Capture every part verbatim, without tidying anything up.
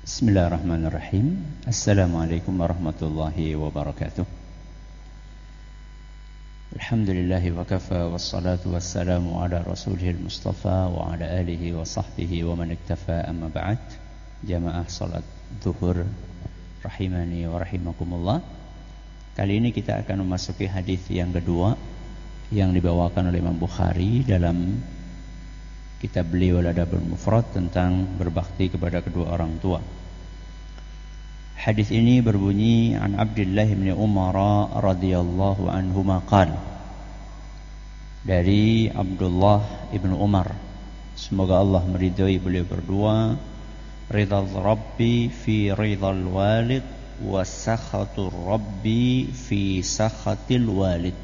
Bismillahirrahmanirrahim. Assalamualaikum warahmatullahi wabarakatuh. Alhamdulillahi wa kafa, wassalatu wassalamu ala rasulihil mustafa wa ala alihi wa sahbihi wa man iktafa, amma ba'd. Jamaah salat zuhur rahimani wa rahimakumullah. Kali ini kita akan memasuki hadis yang kedua yang dibawakan oleh Imam Bukhari dalam kitab beliau Al-Adabul Mufrad tentang berbakti kepada kedua orang tua. Hadis ini berbunyi an Abdullah bin Umar radhiyallahu anhuma qala, dari Abdullah ibn Umar, semoga Allah meridhai beliau berdua, ridha Rabbi fi ridhal walid wa sakhatur Rabbi fi sakhatil walid.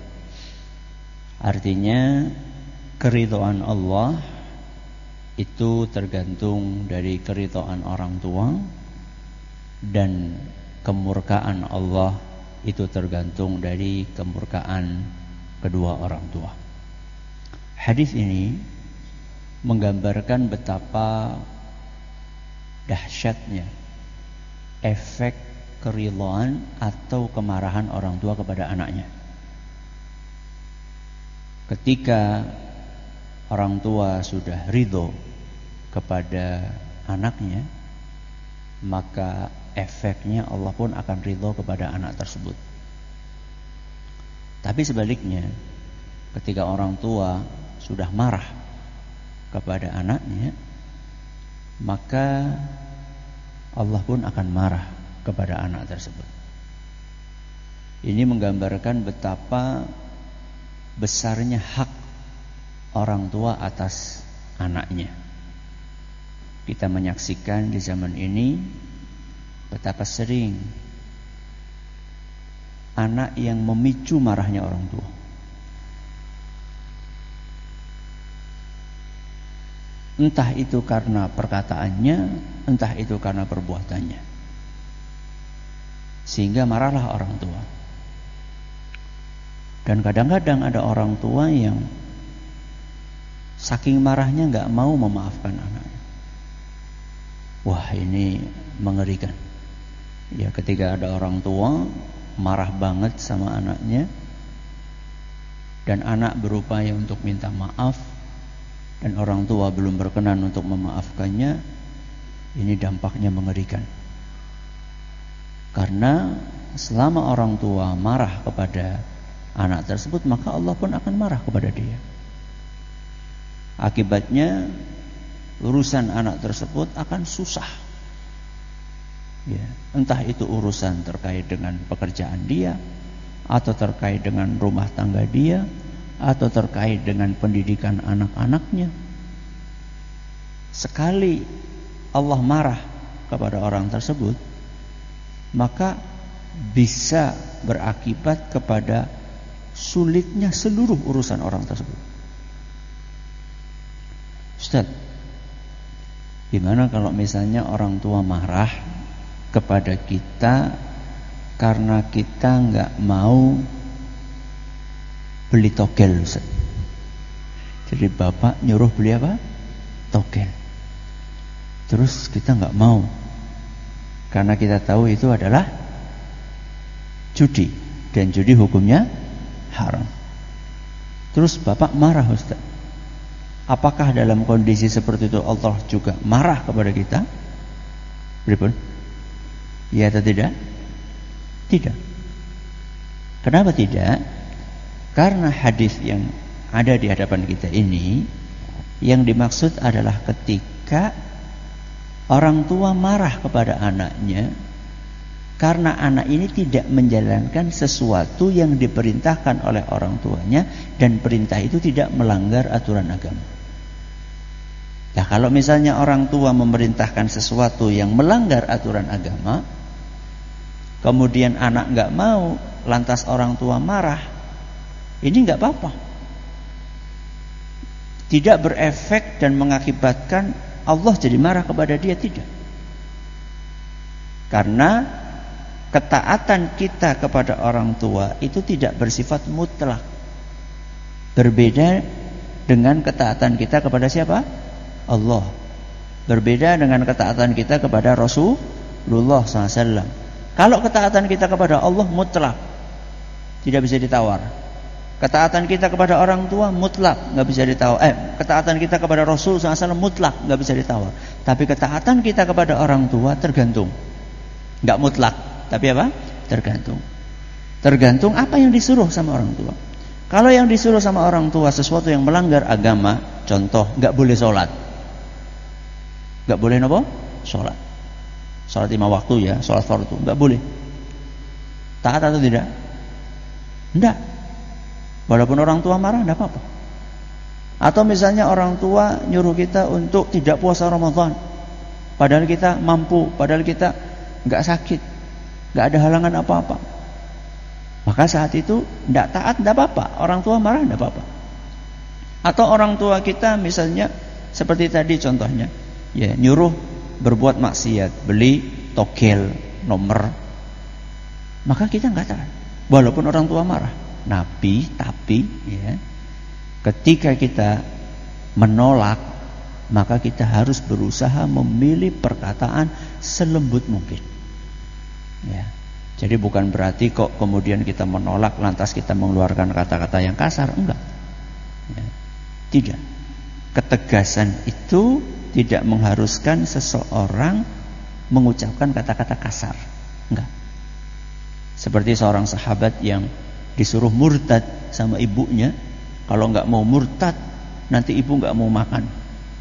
Artinya keridhaan Allah itu tergantung dari keridhaan orang tua, dan kemurkaan Allah itu tergantung dari kemurkaan kedua orang tua. Hadis ini menggambarkan betapa dahsyatnya efek keridhaan atau kemarahan orang tua kepada anaknya. Ketika orang tua sudah ridho kepada anaknya, maka efeknya Allah pun akan ridho kepada anak tersebut. Tapi sebaliknya, ketika orang tua sudah marah kepada anaknya, maka Allah pun akan marah kepada anak tersebut. Ini menggambarkan betapa besarnya hak orang tua atas anaknya. Kita menyaksikan di zaman ini betapa sering anak yang memicu marahnya orang tua. Entah itu karena perkataannya, entah itu karena perbuatannya, sehingga marahlah orang tua. Dan kadang-kadang ada orang tua yang saking marahnya gak mau memaafkan anaknya. Wah, ini mengerikan. Ya, ketika ada orang tua marah banget sama anaknya, dan anak berupaya untuk minta maaf, dan orang tua belum berkenan untuk memaafkannya, ini dampaknya mengerikan. Karena selama orang tua marah kepada anak tersebut, maka Allah pun akan marah kepada dia. Akibatnya urusan anak tersebut akan susah. Ya, entah itu urusan terkait dengan pekerjaan dia, atau terkait dengan rumah tangga dia, atau terkait dengan pendidikan anak-anaknya. Sekali Allah marah kepada orang tersebut, maka bisa berakibat kepada sulitnya seluruh urusan orang tersebut. Ustaz, gimana kalau misalnya orang tua marah kepada kita karena kita nggak mau beli togel, Ustaz? Jadi bapak nyuruh beli apa? Togel. Terus kita nggak mau karena kita tahu itu adalah judi, dan judi hukumnya haram. Terus bapak marah, Ustaz. Apakah dalam kondisi seperti itu Allah juga marah kepada kita? Beripun? Ya atau tidak? Tidak. Kenapa tidak? Karena hadis yang ada di hadapan kita ini, yang dimaksud adalah ketika orang tua marah kepada anaknya karena anak ini tidak menjalankan sesuatu yang diperintahkan oleh orang tuanya, dan perintah itu tidak melanggar aturan agama. Nah, kalau misalnya orang tua memerintahkan sesuatu yang melanggar aturan agama, kemudian anak gak mau, lantas orang tua marah, ini gak apa-apa. Tidak berefek dan mengakibatkan Allah jadi marah kepada dia, tidak. Karena ketaatan kita kepada orang tua itu tidak bersifat mutlak. Berbeda dengan ketaatan kita kepada siapa? Allah. Berbeda dengan ketaatan kita kepada Rasulullah shallallahu alaihi wasallam. Kalau ketaatan kita kepada Allah mutlak, tidak bisa ditawar. Ketaatan kita kepada orang tua mutlak, nggak bisa ditawar. Eh, ketaatan kita kepada Rasul shallallahu alaihi wasallam mutlak, nggak bisa ditawar. Tapi ketaatan kita kepada orang tua tergantung, nggak mutlak. Tapi apa? Tergantung. Tergantung apa yang disuruh sama orang tua. Kalau yang disuruh sama orang tua sesuatu yang melanggar agama, contoh, nggak boleh sholat. Gak boleh apa? Sholat. Sholat lima waktu ya, sholat fardu. Gak boleh. Taat atau tidak? Tidak. Walaupun orang tua marah, tidak apa-apa. Atau misalnya orang tua nyuruh kita untuk tidak puasa Ramadan, padahal kita mampu, padahal kita gak sakit, gak ada halangan apa-apa. Maka saat itu tidak taat, tidak apa-apa. Orang tua marah, tidak apa-apa. Atau orang tua kita misalnya seperti tadi contohnya, ya, nyuruh berbuat maksiat, beli togel nomor, maka kita nggak taat walaupun orang tua marah. Nabi tapi ya, ketika kita menolak, maka kita harus berusaha memilih perkataan selembut mungkin ya. Jadi bukan berarti kok kemudian kita menolak lantas kita mengeluarkan kata-kata yang kasar, enggak ya. Tidak. Ketegasan itu tidak mengharuskan seseorang mengucapkan kata-kata kasar. Enggak. Seperti seorang sahabat yang disuruh murtad sama ibunya. Kalau enggak mau murtad, nanti ibu enggak mau makan,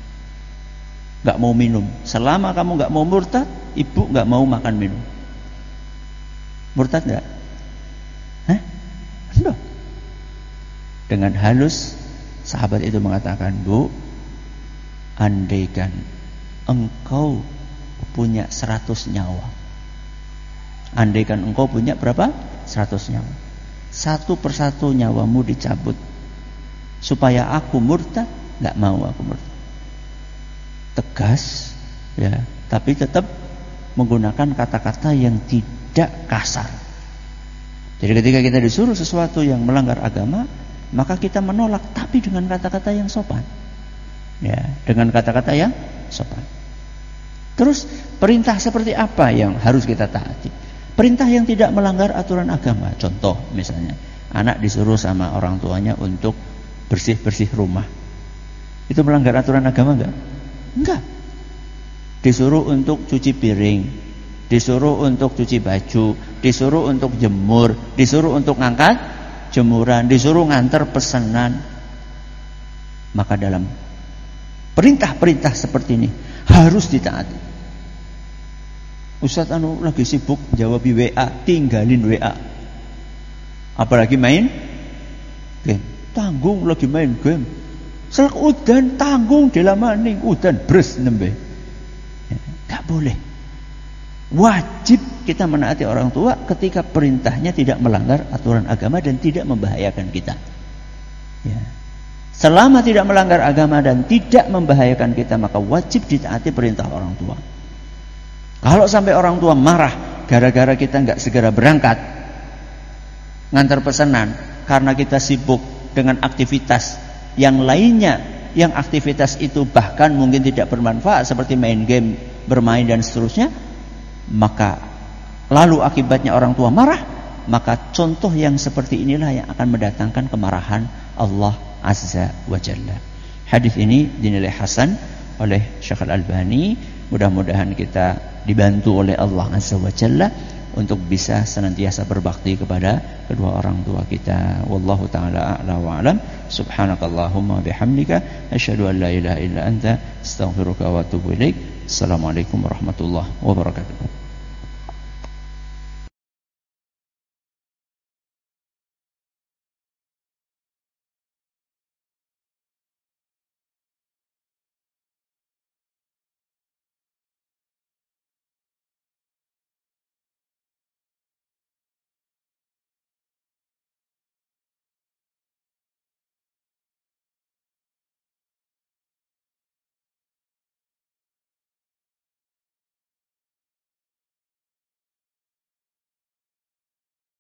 enggak mau minum. Selama kamu enggak mau murtad, ibu enggak mau makan minum. Murtad enggak? Hah? Enggak. Dengan halus sahabat itu mengatakan, "Bu, andaikan engkau punya seratus nyawa, andaikan engkau punya berapa? Seratus nyawa, satu persatu nyawamu dicabut supaya aku murtad, gak mau aku murtad." Tegas ya, tapi tetap menggunakan kata-kata yang tidak kasar. Jadi ketika kita disuruh sesuatu yang melanggar agama, maka kita menolak, tapi dengan kata-kata yang sopan ya, dengan kata-kata yang sopan. Terus perintah seperti apa yang harus kita taati? Perintah yang tidak melanggar aturan agama. Contoh misalnya, anak disuruh sama orang tuanya untuk bersih-bersih rumah. Itu melanggar aturan agama enggak? Enggak. Disuruh untuk cuci piring, disuruh untuk cuci baju, disuruh untuk jemur, disuruh untuk ngangkat jemuran, disuruh ngantar pesanan. Maka dalam perintah-perintah seperti ini harus ditaati. Ustaz anu lagi sibuk jawab W A, tinggalin W A. Apalagi main game. Tanggung lagi main game. Selak udan tanggung dilamaning udan bres nembe. Enggak boleh. Wajib kita menaati orang tua ketika perintahnya tidak melanggar aturan agama dan tidak membahayakan kita. Ya. Selama tidak melanggar agama dan tidak membahayakan kita, maka wajib ditaati perintah orang tua. Kalau sampai orang tua marah gara-gara kita nggak segera berangkat ngantar pesanan karena kita sibuk dengan aktivitas yang lainnya, yang aktivitas itu bahkan mungkin tidak bermanfaat seperti main game, bermain dan seterusnya, maka lalu akibatnya orang tua marah, maka contoh yang seperti inilah yang akan mendatangkan kemarahan Allah Azza wa Jalla. Hadis ini dinilai hasan oleh Syekh Al-Albani. Mudah-mudahan kita dibantu oleh Allah Azza wa Jalla untuk bisa senantiasa berbakti kepada kedua orang tua kita. Wallahu taala a'la wa a'lam. Subhanakallahumma bihamdika asyhadu an la ilaha illa anta astaghfiruka wa atubu ilaik. Assalamualaikum warahmatullahi wabarakatuh.